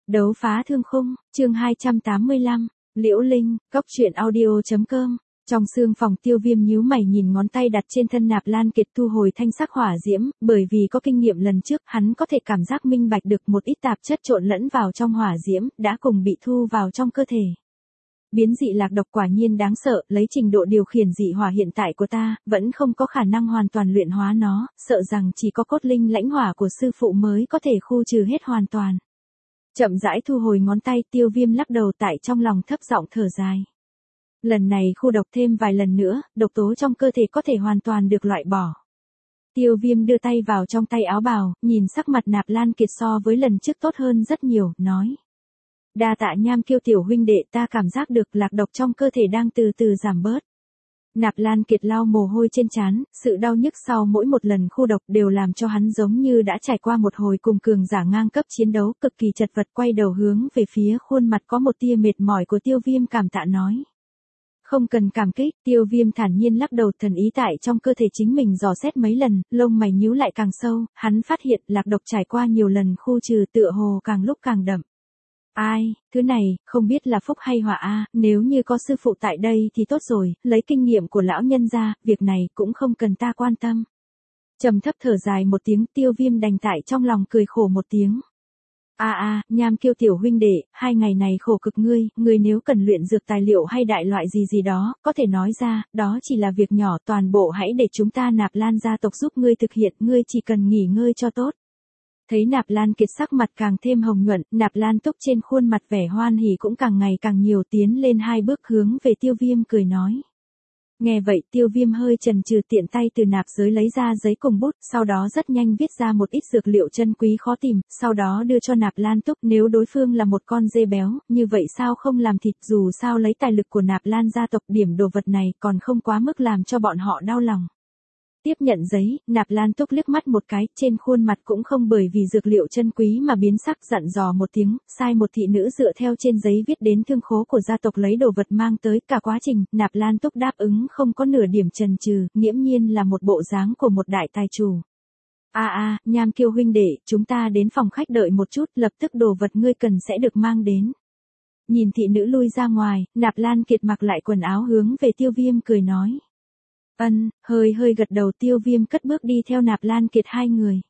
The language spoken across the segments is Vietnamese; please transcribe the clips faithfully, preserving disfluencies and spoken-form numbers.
Đấu phá thương khung, chương hai trăm tám mươi lăm, Liễu Linh, cốc truyện audio.com. Trong sương phòng Tiêu Viêm nhíu mày nhìn ngón tay đặt trên thân Nạp Lan Kiệt thu hồi thanh sắc hỏa diễm, bởi vì có kinh nghiệm lần trước, hắn có thể cảm giác minh bạch được một ít tạp chất trộn lẫn vào trong hỏa diễm, đã cùng bị thu vào trong cơ thể. Biến dị lạc độc quả nhiên đáng sợ, lấy trình độ điều khiển dị hỏa hiện tại của ta, vẫn không có khả năng hoàn toàn luyện hóa nó, sợ rằng chỉ có cốt linh lãnh hỏa của sư phụ mới có thể khu trừ hết hoàn toàn. Chậm rãi thu hồi ngón tay, Tiêu Viêm lắc đầu tại trong lòng thấp giọng thở dài. Lần này khu độc thêm vài lần nữa, độc tố trong cơ thể có thể hoàn toàn được loại bỏ. Tiêu Viêm đưa tay vào trong tay áo bào, nhìn sắc mặt Nạp Lan Kiệt so với lần trước tốt hơn rất nhiều, nói. Đa tạ Nham Kiêu tiểu huynh đệ, ta cảm giác được lạc độc trong cơ thể đang từ từ giảm bớt. Nạp Lan Kiệt lau mồ hôi trên trán, sự đau nhức sau mỗi một lần khu độc đều làm cho hắn giống như đã trải qua một hồi cùng cường giả ngang cấp chiến đấu, cực kỳ chật vật, quay đầu hướng về phía khuôn mặt có một tia mệt mỏi của Tiêu Viêm cảm tạ nói. Không cần cảm kích, Tiêu Viêm thản nhiên lắc đầu, thần ý tại trong cơ thể chính mình dò xét mấy lần, lông mày nhíu lại càng sâu, hắn phát hiện lạc độc trải qua nhiều lần khu trừ tựa hồ càng lúc càng đậm. Ai, thứ này, không biết là phúc hay họa a, nếu như có sư phụ tại đây thì tốt rồi, lấy kinh nghiệm của lão nhân ra, việc này cũng không cần ta quan tâm. Trầm thấp thở dài một tiếng, Tiêu Viêm đành tại trong lòng cười khổ một tiếng. A a, Nham Kiêu tiểu huynh đệ, hai ngày này khổ cực ngươi, ngươi nếu cần luyện dược tài liệu hay đại loại gì gì đó, có thể nói ra, đó chỉ là việc nhỏ, toàn bộ hãy để chúng ta Nạp Lan gia tộc giúp ngươi thực hiện, ngươi chỉ cần nghỉ ngơi cho tốt. Thấy Nạp Lan Kiệt sắc mặt càng thêm hồng nhuận, Nạp Lan Túc trên khuôn mặt vẻ hoan hỉ cũng càng ngày càng nhiều, tiến lên hai bước hướng về Tiêu Viêm cười nói. Nghe vậy Tiêu Viêm hơi chần chừ, tiện tay từ nạp giới lấy ra giấy cùng bút, sau đó rất nhanh viết ra một ít dược liệu chân quý khó tìm, sau đó đưa cho Nạp Lan Túc. Nếu đối phương là một con dê béo, như vậy sao không làm thịt, dù sao lấy tài lực của Nạp Lan gia tộc, điểm đồ vật này còn không quá mức làm cho bọn họ đau lòng. Tiếp nhận giấy, Nạp Lan Túc liếc mắt một cái, trên khuôn mặt cũng không bởi vì dược liệu chân quý mà biến sắc, dặn dò một tiếng, sai một thị nữ dựa theo trên giấy viết đến thương khố của gia tộc lấy đồ vật mang tới. Cả quá trình, Nạp Lan Túc đáp ứng không có nửa điểm chần chừ, nghiễm nhiên là một bộ dáng của một đại tài chủ. A a, Nham Kiêu huynh đệ, chúng ta đến phòng khách đợi một chút, lập tức đồ vật ngươi cần sẽ được mang đến. Nhìn thị nữ lui ra ngoài, Nạp Lan Kiệt mặc lại quần áo hướng về Tiêu Viêm cười nói. Ân, hơi hơi gật đầu, Tiêu Viêm cất bước đi theo Nạp Lan Kiệt hai người.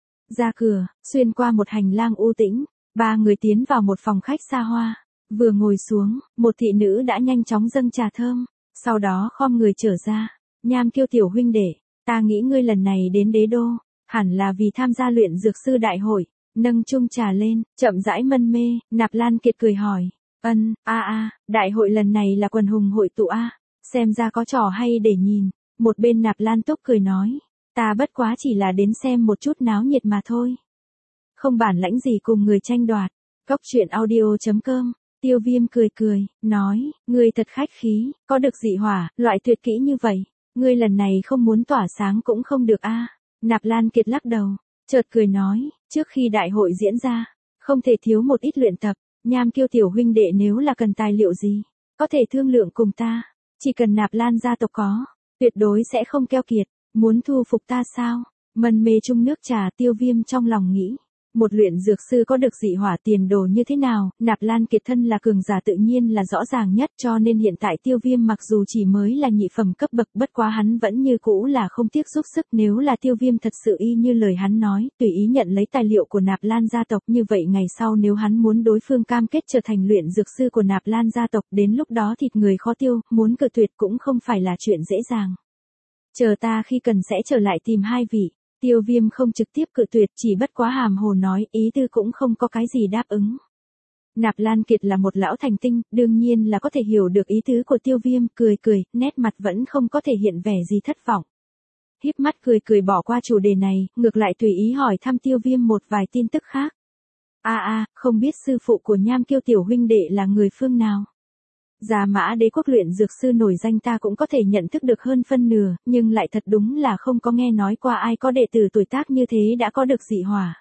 Ra cửa, xuyên qua một hành lang u tĩnh, ba người tiến vào một phòng khách xa hoa. Vừa ngồi xuống, một thị nữ đã nhanh chóng dâng trà thơm, sau đó khom người trở ra. Nham Kiêu tiểu huynh đệ, ta nghĩ ngươi lần này đến đế đô, hẳn là vì tham gia luyện dược sư đại hội. Nâng chung trà lên, chậm rãi mân mê, Nạp Lan Kiệt cười hỏi. Ân, a a, đại hội lần này là quần hùng hội tụ a, xem ra có trò hay để nhìn. Một bên Nạp Lan Túc cười nói, ta bất quá chỉ là đến xem một chút náo nhiệt mà thôi. Không bản lãnh gì cùng người tranh đoạt. Cốc truyện audio.com. Tiêu Viêm cười cười, nói, ngươi thật khách khí, có được dị hỏa, loại tuyệt kỹ như vậy, ngươi lần này không muốn tỏa sáng cũng không được a. Nạp Lan Kiệt lắc đầu, chợt cười nói, trước khi đại hội diễn ra, không thể thiếu một ít luyện tập. Nham Kiêu tiểu huynh đệ nếu là cần tài liệu gì, có thể thương lượng cùng ta, chỉ cần Nạp Lan gia tộc có, tuyệt đối sẽ không keo kiệt. Muốn thu phục ta sao? Mân mê chung nước trà, Tiêu Viêm trong lòng nghĩ. Một luyện dược sư có được dị hỏa tiền đồ như thế nào, Nạp Lan Kiệt thân là cường giả tự nhiên là rõ ràng nhất, cho nên hiện tại Tiêu Viêm mặc dù chỉ mới là nhị phẩm cấp bậc, bất quá hắn vẫn như cũ là không tiếc giúp sức. Nếu là Tiêu Viêm thật sự y như lời hắn nói, tùy ý nhận lấy tài liệu của Nạp Lan gia tộc, như vậy ngày sau nếu hắn muốn đối phương cam kết trở thành luyện dược sư của Nạp Lan gia tộc, đến lúc đó thịt người khó tiêu, muốn cự tuyệt cũng không phải là chuyện dễ dàng. Chờ ta khi cần sẽ trở lại tìm hai vị. Tiêu Viêm không trực tiếp cự tuyệt, chỉ bất quá hàm hồ nói, ý tư cũng không có cái gì đáp ứng. Nạp Lan Kiệt là một lão thành tinh, đương nhiên là có thể hiểu được ý tứ của Tiêu Viêm, cười cười, nét mặt vẫn không có thể hiện vẻ gì thất vọng. Híp mắt cười cười bỏ qua chủ đề này, ngược lại tùy ý hỏi thăm Tiêu Viêm một vài tin tức khác. A a, không biết sư phụ của Nham Kiêu tiểu huynh đệ là người phương nào? Gia Mã Đế quốc luyện dược sư nổi danh ta cũng có thể nhận thức được hơn phân nửa, nhưng lại thật đúng là không có nghe nói qua ai có đệ tử tuổi tác như thế đã có được dị hỏa.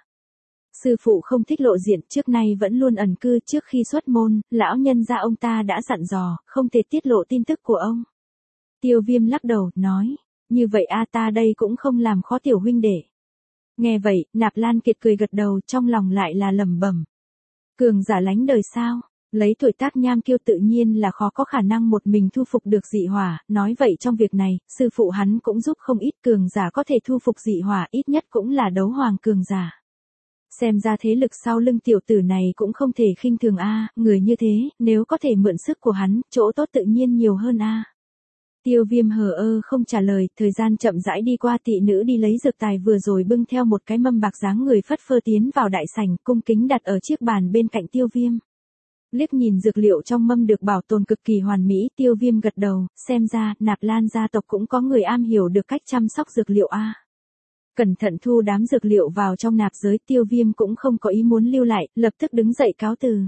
Sư phụ không thích lộ diện, trước nay vẫn luôn ẩn cư, trước khi xuất môn, lão nhân gia ông ta đã dặn dò, không thể tiết lộ tin tức của ông. Tiêu Viêm lắc đầu, nói, như vậy a ta đây cũng không làm khó tiểu huynh đệ. Nghe vậy, Nạp Lan Kiệt cười gật đầu, trong lòng lại là lẩm bẩm. Cường giả lánh đời sao? Lấy tuổi tác Nham Kiêu tự nhiên là khó có khả năng một mình thu phục được dị hỏa, nói vậy trong việc này, sư phụ hắn cũng giúp không ít cường giả có thể thu phục dị hỏa, ít nhất cũng là đấu hoàng cường giả. Xem ra thế lực sau lưng tiểu tử này cũng không thể khinh thường a, người như thế, nếu có thể mượn sức của hắn, chỗ tốt tự nhiên nhiều hơn a. Tiêu Viêm hờ ơ không trả lời, thời gian chậm rãi đi qua, tị nữ đi lấy dược tài vừa rồi bưng theo một cái mâm bạc dáng người phất phơ tiến vào đại sảnh, cung kính đặt ở chiếc bàn bên cạnh Tiêu Viêm. Liếc nhìn dược liệu trong mâm được bảo tồn cực kỳ hoàn mỹ, Tiêu Viêm gật đầu, xem ra, Nạp Lan gia tộc cũng có người am hiểu được cách chăm sóc dược liệu a. Cẩn thận thu đám dược liệu vào trong nạp giới, Tiêu Viêm cũng không có ý muốn lưu lại, lập tức đứng dậy cáo từ.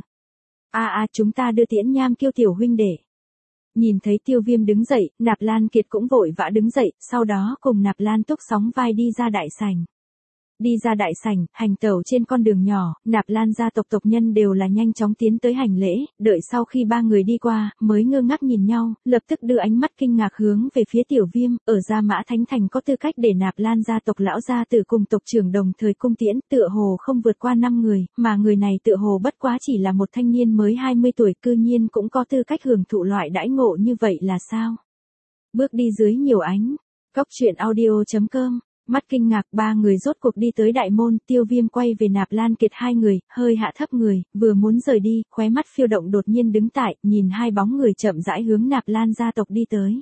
A a chúng ta đưa tiễn Nham Kiêu tiểu huynh đệ. Nhìn thấy Tiêu Viêm đứng dậy, Nạp Lan Kiệt cũng vội vã đứng dậy, sau đó cùng Nạp Lan Túc sóng vai đi ra đại sảnh. Đi ra đại sảnh, hành tẩu trên con đường nhỏ, Nạp Lan gia tộc tộc nhân đều là nhanh chóng tiến tới hành lễ, đợi sau khi ba người đi qua, mới ngơ ngác nhìn nhau, lập tức đưa ánh mắt kinh ngạc hướng về phía Tiểu Viêm, ở Gia Mã Thánh Thành có tư cách để Nạp Lan gia tộc lão gia tử cùng tộc trưởng đồng thời cung tiễn, tựa hồ không vượt qua năm người, mà người này tựa hồ bất quá chỉ là một thanh niên mới hai mươi tuổi, cư nhiên cũng có tư cách hưởng thụ loại đãi ngộ như vậy là sao? Bước đi dưới nhiều ánh, Cốc Truyện Audio chấm com. Mắt kinh ngạc, ba người rốt cuộc đi tới đại môn, Tiêu Viêm quay về Nạp Lan Kiệt hai người, hơi hạ thấp người, vừa muốn rời đi, khóe mắt phiêu động đột nhiên đứng tại, nhìn hai bóng người chậm rãi hướng Nạp Lan gia tộc đi tới.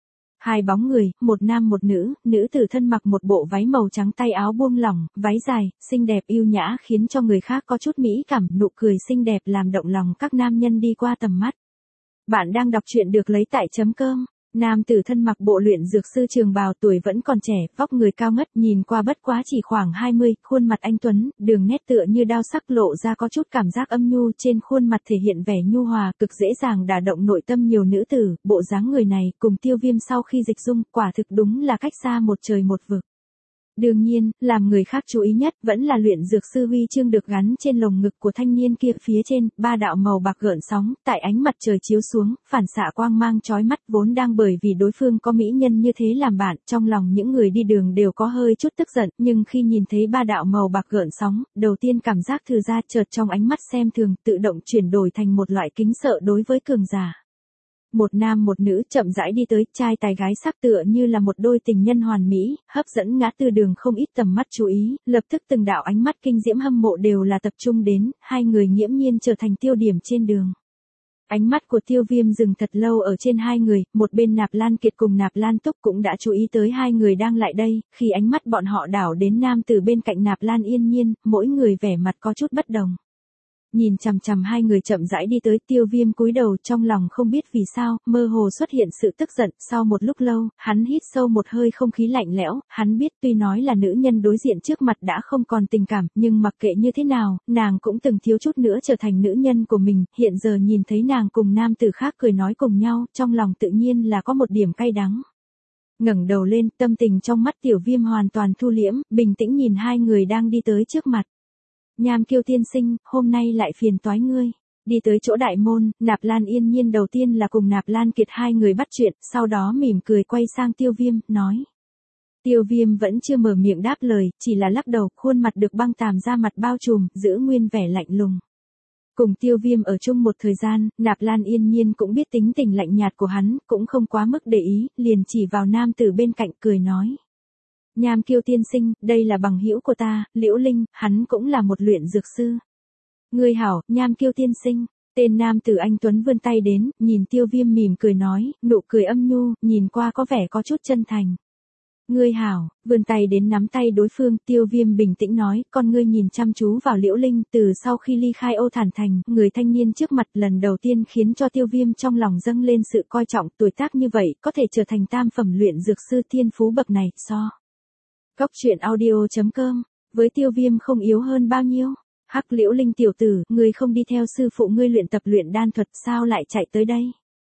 Hai bóng người, một nam một nữ, nữ tử thân mặc một bộ váy màu trắng, tay áo buông lỏng, váy dài, xinh đẹp yêu nhã khiến cho người khác có chút mỹ cảm, nụ cười xinh đẹp làm động lòng các nam nhân đi qua tầm mắt. Bạn đang đọc truyện được lấy tại chấm com. Nam tử thân mặc bộ luyện dược sư trường bào, tuổi vẫn còn trẻ, vóc người cao ngất, nhìn qua bất quá chỉ khoảng hai mươi, khuôn mặt anh tuấn, đường nét tựa như đao sắc lộ ra có chút cảm giác âm nhu, trên khuôn mặt thể hiện vẻ nhu hòa, cực dễ dàng đả động nội tâm nhiều nữ tử, bộ dáng người này, cùng Tiêu Viêm sau khi dịch dung, quả thực đúng là cách xa một trời một vực. Đương nhiên, làm người khác chú ý nhất vẫn là luyện dược sư huy chương được gắn trên lồng ngực của thanh niên kia, phía trên, ba đạo màu bạc gợn sóng, tại ánh mặt trời chiếu xuống, phản xạ quang mang chói mắt, vốn đang bởi vì đối phương có mỹ nhân như thế làm bạn, trong lòng những người đi đường đều có hơi chút tức giận, nhưng khi nhìn thấy ba đạo màu bạc gợn sóng, đầu tiên cảm giác thư ra, chợt trong ánh mắt xem thường, tự động chuyển đổi thành một loại kính sợ đối với cường giả. Một nam một nữ chậm rãi đi tới, trai tài gái sắc tựa như là một đôi tình nhân hoàn mỹ, hấp dẫn ngã tư đường không ít tầm mắt chú ý, lập tức từng đạo ánh mắt kinh diễm hâm mộ đều là tập trung đến, hai người nghiễm nhiên trở thành tiêu điểm trên đường. Ánh mắt của Tiêu Viêm dừng thật lâu ở trên hai người, một bên Nạp Lan Kiệt cùng Nạp Lan Túc cũng đã chú ý tới hai người đang lại đây, khi ánh mắt bọn họ đảo đến nam từ bên cạnh Nạp Lan Yên Nhiên, mỗi người vẻ mặt có chút bất đồng. Nhìn chằm chằm hai người chậm rãi đi tới, Tiêu Viêm cúi đầu, trong lòng không biết vì sao, mơ hồ xuất hiện sự tức giận, sau một lúc lâu, hắn hít sâu một hơi không khí lạnh lẽo, hắn biết tuy nói là nữ nhân đối diện trước mặt đã không còn tình cảm, nhưng mặc kệ như thế nào, nàng cũng từng thiếu chút nữa trở thành nữ nhân của mình, hiện giờ nhìn thấy nàng cùng nam tử khác cười nói cùng nhau, trong lòng tự nhiên là có một điểm cay đắng. Ngẩng đầu lên, tâm tình trong mắt Tiểu Viêm hoàn toàn thu liễm, bình tĩnh nhìn hai người đang đi tới trước mặt. Nham Kiêu tiên sinh, hôm nay lại phiền toái ngươi. Đi tới chỗ đại môn, Nạp Lan Yên Nhiên đầu tiên là cùng Nạp Lan Kiệt hai người bắt chuyện, sau đó mỉm cười quay sang Tiêu Viêm, nói. Tiêu Viêm vẫn chưa mở miệng đáp lời, chỉ là lắc đầu, khuôn mặt được băng tàm da mặt bao trùm, giữ nguyên vẻ lạnh lùng. Cùng Tiêu Viêm ở chung một thời gian, Nạp Lan Yên Nhiên cũng biết tính tình lạnh nhạt của hắn, cũng không quá mức để ý, liền chỉ vào nam tử bên cạnh cười nói. Nham Kiêu tiên sinh, đây là bằng hữu của ta, Liễu Linh, hắn cũng là một luyện dược sư. Ngươi hảo, Nham Kiêu tiên sinh. Tên nam tử anh tuấn vươn tay đến, nhìn Tiêu Viêm mỉm cười nói, nụ cười âm nhu, nhìn qua có vẻ có chút chân thành. Ngươi hảo, vươn tay đến nắm tay đối phương, Tiêu Viêm bình tĩnh nói, con ngươi nhìn chăm chú vào Liễu Linh, từ sau khi ly khai Âu Thản Thành, người thanh niên trước mặt lần đầu tiên khiến cho Tiêu Viêm trong lòng dâng lên sự coi trọng, tuổi tác như vậy, có thể trở thành tam phẩm luyện dược sư thiên phú bậc này, so. Cốc Truyện Audio chấm com, với Tiêu Viêm không yếu hơn bao nhiêu. Hắc Liễu Linh tiểu tử, ngươi không đi theo sư phụ ngươi luyện tập luyện đan thuật, sao lại chạy tới đây?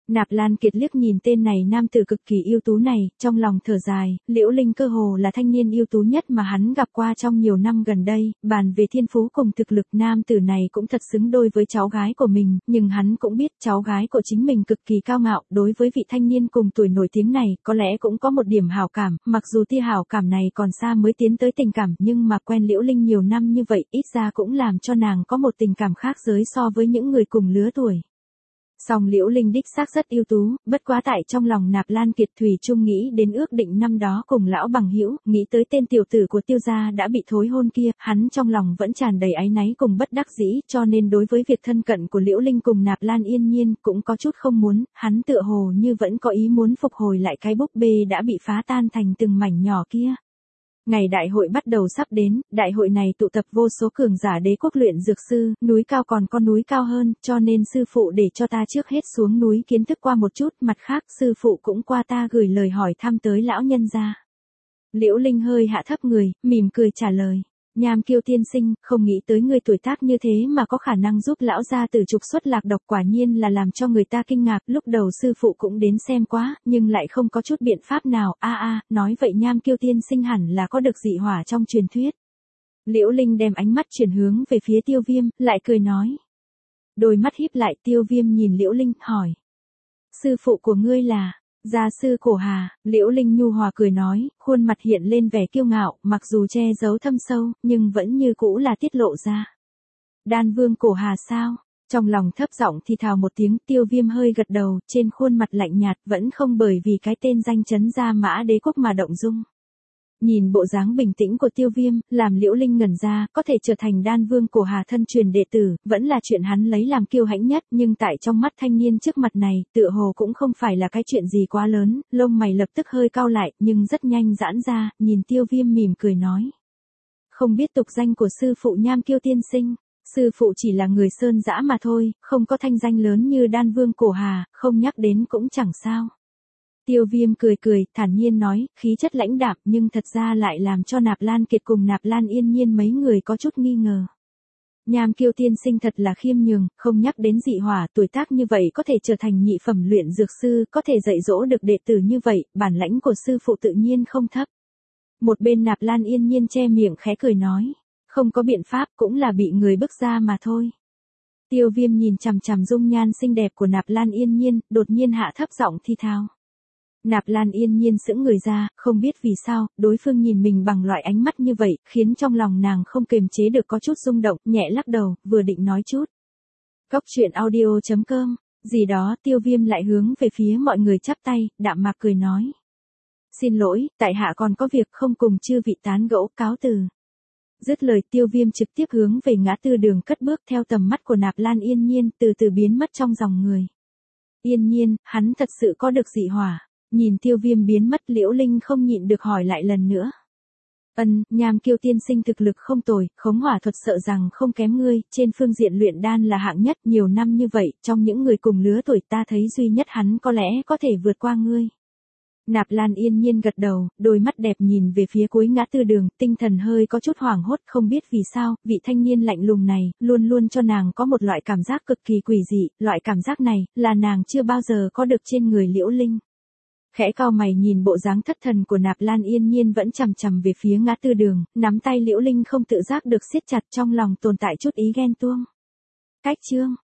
Nạp Lan Kiệt liếc nhìn tên này nam tử cực kỳ ưu tú này, trong lòng thở dài, Liễu Linh cơ hồ là thanh niên ưu tú nhất mà hắn gặp qua trong nhiều năm gần đây, bàn về thiên phú cùng thực lực nam tử này cũng thật xứng đôi với cháu gái của mình, nhưng hắn cũng biết cháu gái của chính mình cực kỳ cao ngạo, đối với vị thanh niên cùng tuổi nổi tiếng này, có lẽ cũng có một điểm hảo cảm, mặc dù tia hảo cảm này còn xa mới tiến tới tình cảm, nhưng mà quen Liễu Linh nhiều năm như vậy, ít ra cũng làm cho nàng có một tình cảm khác giới so với những người cùng lứa tuổi. Song Liễu Linh đích xác rất ưu tú, bất quá tại trong lòng Nạp Lan Kiệt thủy chung nghĩ đến ước định năm đó cùng lão bằng hữu, nghĩ tới tên tiểu tử của Tiêu gia đã bị thối hôn kia, hắn trong lòng vẫn tràn đầy áy náy cùng bất đắc dĩ, cho nên đối với việc thân cận của Liễu Linh cùng Nạp Lan Yên Nhiên cũng có chút không muốn, hắn tựa hồ như vẫn có ý muốn phục hồi lại cái búp bê đã bị phá tan thành từng mảnh nhỏ kia. Ngày đại hội bắt đầu sắp đến, đại hội này tụ tập vô số cường giả đế quốc luyện dược sư, núi cao còn có núi cao hơn, cho nên sư phụ để cho ta trước hết xuống núi kiến thức qua một chút, mặt khác sư phụ cũng qua ta gửi lời hỏi thăm tới lão nhân gia. Liễu Linh hơi hạ thấp người, mỉm cười trả lời. Nham Kiêu tiên sinh, không nghĩ tới người tuổi tác như thế mà có khả năng giúp lão gia tử trục xuất lạc độc, quả nhiên là làm cho người ta kinh ngạc, lúc đầu sư phụ cũng đến xem quá, nhưng lại không có chút biện pháp nào, a a, nói vậy Nham Kiêu tiên sinh hẳn là có được dị hỏa trong truyền thuyết. Liễu Linh đem ánh mắt chuyển hướng về phía Tiêu Viêm, lại cười nói. Đôi mắt híp lại, Tiêu Viêm nhìn Liễu Linh, hỏi. Sư phụ của ngươi là... Gia sư Cổ Hà, Liễu Linh nhu hòa cười nói, khuôn mặt hiện lên vẻ kiêu ngạo, mặc dù che giấu thâm sâu, nhưng vẫn như cũ là tiết lộ ra. Đan Vương Cổ Hà sao? Trong lòng thấp giọng thì thào một tiếng, Tiêu Viêm hơi gật đầu, trên khuôn mặt lạnh nhạt, vẫn không bởi vì cái tên danh chấn Gia Mã Đế quốc mà động dung. Nhìn bộ dáng bình tĩnh của Tiêu Viêm, làm Liễu Linh ngẩn ra, có thể trở thành Đan Vương Cổ Hà thân truyền đệ tử, vẫn là chuyện hắn lấy làm kiêu hãnh nhất, nhưng tại trong mắt thanh niên trước mặt này, tựa hồ cũng không phải là cái chuyện gì quá lớn, lông mày lập tức hơi cau lại, nhưng rất nhanh giãn ra, nhìn Tiêu Viêm mỉm cười nói. Không biết tục danh của sư phụ Nham Kiêu tiên sinh, sư phụ chỉ là người sơn dã mà thôi, không có thanh danh lớn như Đan Vương Cổ Hà, không nhắc đến cũng chẳng sao. Tiêu Viêm cười cười, thản nhiên nói, khí chất lãnh đạm nhưng thật ra lại làm cho Nạp Lan Kiệt cùng Nạp Lan Yên Nhiên mấy người có chút nghi ngờ. Nham Kiêu tiên sinh thật là khiêm nhường, không nhắc đến dị hỏa, tuổi tác như vậy có thể trở thành nhị phẩm luyện dược sư, có thể dạy dỗ được đệ tử như vậy, bản lãnh của sư phụ tự nhiên không thấp. Một bên Nạp Lan Yên Nhiên che miệng khẽ cười nói, không có biện pháp, cũng là bị người bức ra mà thôi. Tiêu Viêm nhìn chằm chằm dung nhan xinh đẹp của Nạp Lan Yên Nhiên, đột nhiên hạ thấp giọng thi thao. Nạp Lan Yên Nhiên sững người ra, không biết vì sao, đối phương nhìn mình bằng loại ánh mắt như vậy, khiến trong lòng nàng không kềm chế được có chút rung động, nhẹ lắc đầu, vừa định nói chút. Cốc truyện audio chấm com, gì đó, Tiêu Viêm lại hướng về phía mọi người chắp tay, đạm mạc cười nói. Xin lỗi, tại hạ còn có việc không cùng chư vị tán gẫu, cáo từ. Dứt lời Tiêu Viêm trực tiếp hướng về ngã tư đường cất bước theo tầm mắt của Nạp Lan Yên Nhiên, từ từ biến mất trong dòng người. Yên Nhiên, hắn thật sự có được dị hỏa. Nhìn Tiêu Viêm biến mất, Liễu Linh không nhịn được hỏi lại lần nữa. Ân, Nham Kiêu tiên sinh thực lực không tồi, khống hỏa thuật sợ rằng không kém ngươi, trên phương diện luyện đan là hạng nhất, nhiều năm như vậy, trong những người cùng lứa tuổi ta thấy duy nhất hắn có lẽ có thể vượt qua ngươi. Nạp Lan Yên Nhiên gật đầu, đôi mắt đẹp nhìn về phía cuối ngã tư đường, tinh thần hơi có chút hoảng hốt, không biết vì sao, vị thanh niên lạnh lùng này, luôn luôn cho nàng có một loại cảm giác cực kỳ quỷ dị, loại cảm giác này, là nàng chưa bao giờ có được trên người Liễu Linh. Khẽ cau mày nhìn bộ dáng thất thần của Nạp Lan Yên Nhiên vẫn chằm chằm về phía ngã tư đường, nắm tay Liễu Linh không tự giác được siết chặt, trong lòng tồn tại chút ý ghen tuông. Cách chương